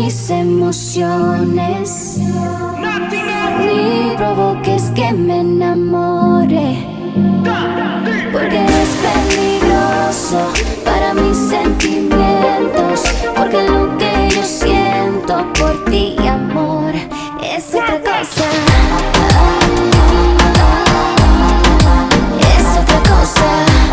mis emociones, ni provoques que me enamore, porque es peligroso para mis sentimientos, porque lo que yo siento por ti, amor, es otra cosa. Es otra cosa.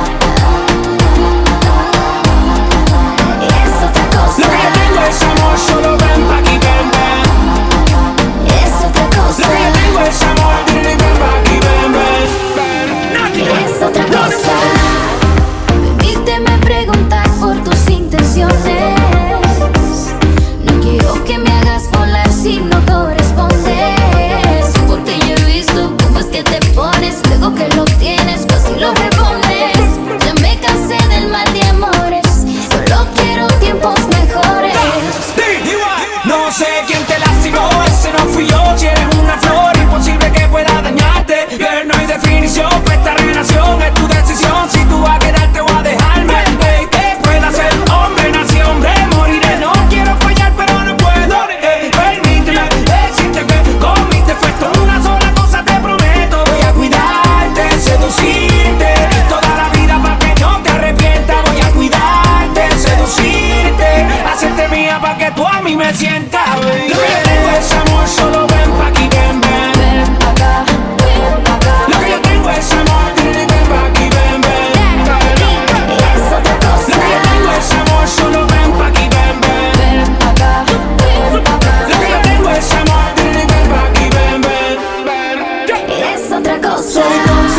Es otra cosa. Lo que yo tengo es amor, solo ven pa' aquí, ven, ven. Es otra cosa. Lo que yo tengo es amor, ven pa' aquí, ven, ven. Es otra cosa. Permíteme preguntar por tus intenciones. No quiero que me hagas volar si no correspondes, porque yo he visto cómo es que te pones, luego que lo tienes casi lo repones. Ya me cansé del mal de amores, solo quiero tiempos mejores. No sé quién te lastimó, ese no fui yo. Si eres una flor, imposible que pueda dañarte. Pero no hay definición para esta relación, es tu decisión. Si tú vas a quedarte o a dejarme, que pueda ser hombre, nací hombre, moriré. No quiero fallar, pero no puedo. Permíteme decirte que con mis defectos una sola cosa te prometo: voy a cuidarte, seducirte toda la vida para que no te arrepientas. Voy a cuidarte, seducirte, hacerte mía para que tú a mí me sientas. Lo que yo tengo es amor, solo ven pa' aquí, ven, ven. Ven pa' acá, ven pa' acá. Lo que yo tengo es amor, ven pa' aquí, ven, ven. Es otra cosa. Lo que yo tengo es amor, solo ven pa' aquí, ven, ven. Ven pa' acá, ven pa' acá. Lo que yo tengo es amor, ven pa' aquí, ven, ven. Es otra cosa. Soy